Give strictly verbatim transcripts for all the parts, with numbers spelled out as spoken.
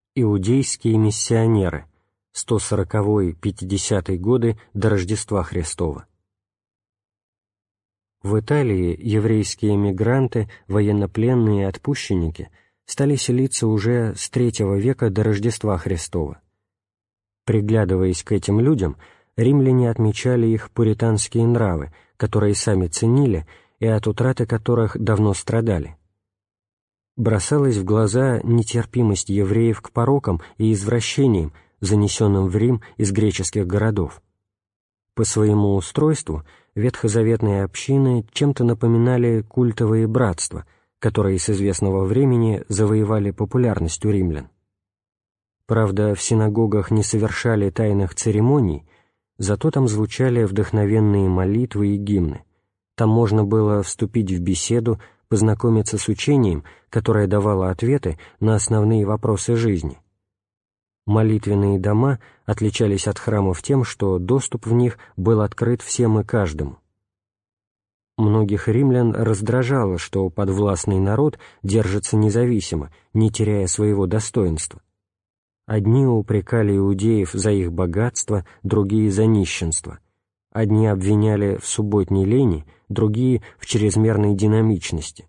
Иудейские миссионеры. сто сороковой — пятидесятый годы до Рождества Христова. В Италии еврейские эмигранты, военнопленные и отпущенники стали селиться уже с третьего века до Рождества Христова. Приглядываясь к этим людям, римляне отмечали их пуританские нравы, которые сами ценили и от утраты которых давно страдали. Бросалась в глаза нетерпимость евреев к порокам и извращениям, занесенным в Рим из греческих городов. По своему устройству ветхозаветные общины чем-то напоминали культовые братства, которые с известного времени завоевали популярность у римлян. Правда, в синагогах не совершали тайных церемоний, зато там звучали вдохновенные молитвы и гимны. Там можно было вступить в беседу, познакомиться с учением, которое давало ответы на основные вопросы жизни. Молитвенные дома отличались от храмов тем, что доступ в них был открыт всем и каждому. Многих римлян раздражало, что подвластный народ держится независимо, не теряя своего достоинства. Одни упрекали иудеев за их богатство, другие — за нищенство. Одни обвиняли в субботней лени, другие — в чрезмерной динамичности.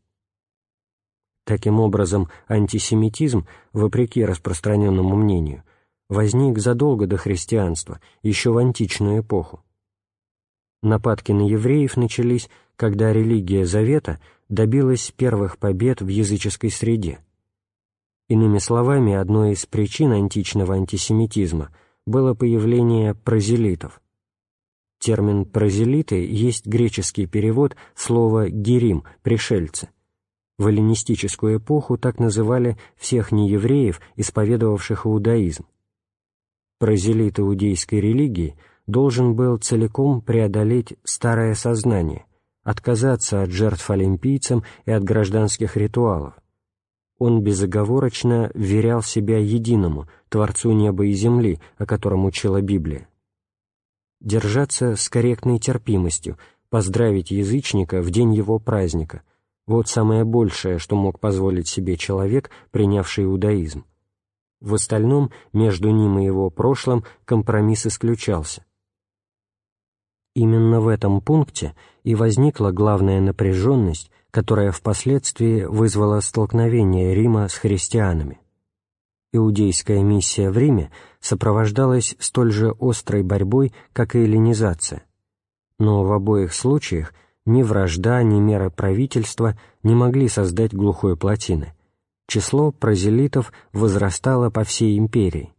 Таким образом, антисемитизм, вопреки распространенному мнению, возник задолго до христианства, еще в античную эпоху. Нападки на евреев начались, когда религия Завета добилась первых побед в языческой среде. Иными словами, одной из причин античного антисемитизма было появление прозелитов. Термин «прозелиты» есть греческий перевод слова «герим» — «пришельцы». В эллинистическую эпоху так называли всех неевреев, исповедовавших иудаизм. Прозелит иудейской религии должен был целиком преодолеть старое сознание, отказаться от жертв олимпийцам и от гражданских ритуалов. Он безоговорочно вверял себя единому, Творцу неба и земли, о котором учила Библия. Держаться с корректной терпимостью, поздравить язычника в день его праздника — вот самое большее, что мог позволить себе человек, принявший иудаизм. В остальном, между ним и его прошлым, компромисс исключался. Именно в этом пункте и возникла главная напряженность, которая впоследствии вызвала столкновение Рима с христианами. Иудейская миссия в Риме сопровождалась столь же острой борьбой, как и эллинизация. Но в обоих случаях ни вражда, ни меры правительства не могли создать глухой плотины. Число прозелитов возрастало по всей империи.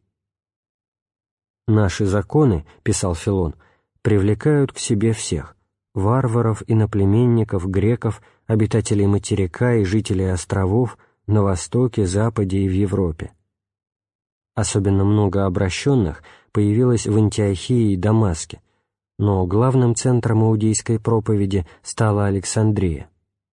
«Наши законы, — писал Филон, — привлекают к себе всех — варваров, иноплеменников, греков, обитателей материка и жителей островов на Востоке, Западе и в Европе. Особенно много обращенных появилось в Антиохии и Дамаске, но главным центром иудейской проповеди стала Александрия».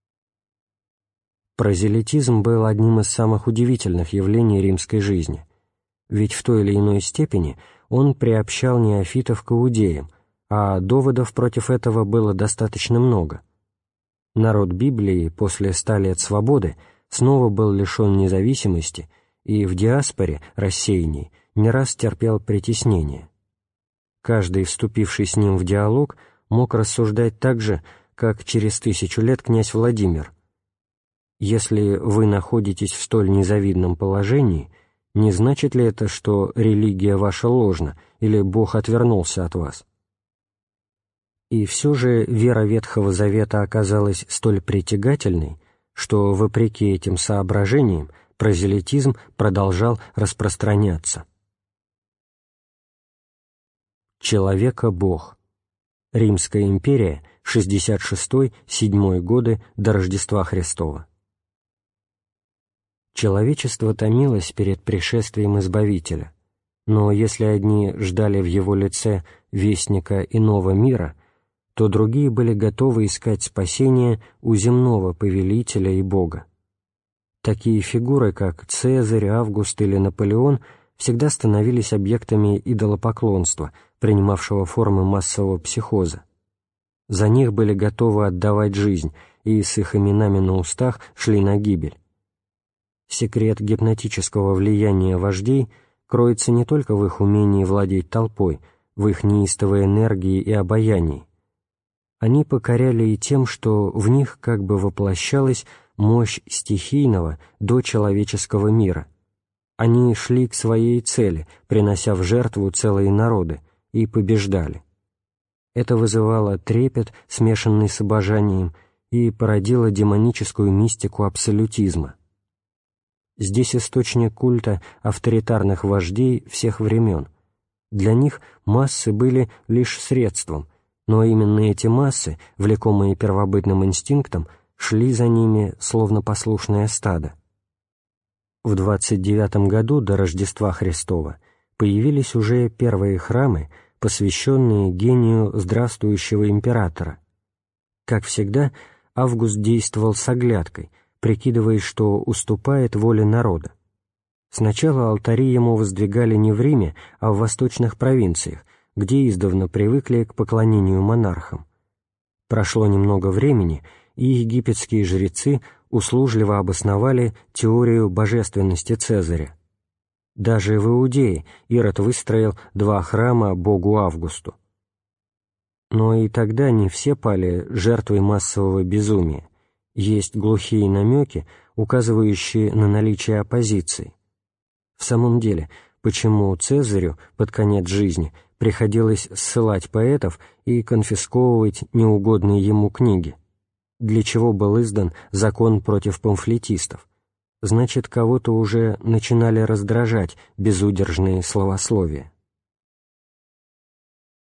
Прозелитизм был одним из самых удивительных явлений римской жизни, ведь в той или иной степени он приобщал неофитов к иудеям, а доводов против этого было достаточно много. Народ Библии после ста лет свободы снова был лишен независимости и в диаспоре, рассеянии, не раз терпел притеснение. Каждый, вступивший с ним в диалог, мог рассуждать так же, как через тысячу лет князь Владимир: «Если вы находитесь в столь незавидном положении, не значит ли это, что религия ваша ложна или Бог отвернулся от вас?» И все же вера Ветхого Завета оказалась столь притягательной, что, вопреки этим соображениям, прозелитизм продолжал распространяться. Человека-Бог. Римская империя, шестьдесят шестой — седьмой годы до Рождества Христова. Человечество томилось перед пришествием Избавителя, но если одни ждали в его лице вестника иного мира, то другие были готовы искать спасения у земного повелителя и Бога. Такие фигуры, как Цезарь, Август или Наполеон, всегда становились объектами идолопоклонства, принимавшего формы массового психоза. За них были готовы отдавать жизнь, и с их именами на устах шли на гибель. Секрет гипнотического влияния вождей кроется не только в их умении владеть толпой, в их неистовой энергии и обаянии. Они покоряли и тем, что в них как бы воплощалась мощь стихийного до человеческого мира. Они шли к своей цели, принося в жертву целые народы, и побеждали. Это вызывало трепет, смешанный с обожанием, и породило демоническую мистику абсолютизма. Здесь источник культа авторитарных вождей всех времен. Для них массы были лишь средством, но именно эти массы, влекомые первобытным инстинктом, шли за ними, словно послушное стадо. В двадцать девятом году до Рождества Христова появились уже первые храмы, посвященные гению здравствующего императора. Как всегда, Август действовал с оглядкой, прикидываясь, что уступает воле народа. Сначала алтари ему воздвигали не в Риме, а в восточных провинциях, где издавна привыкли к поклонению монархам. Прошло немного времени, и египетские жрецы услужливо обосновали теорию божественности Цезаря. Даже в Иудее Ирод выстроил два храма богу Августу. Но и тогда не все пали жертвой массового безумия. Есть глухие намеки, указывающие на наличие оппозиции. В самом деле, почему Цезарю под конец жизни приходилось ссылать поэтов и конфисковывать неугодные ему книги? Для чего был издан закон против памфлетистов? Значит, кого-то уже начинали раздражать безудержные словословия.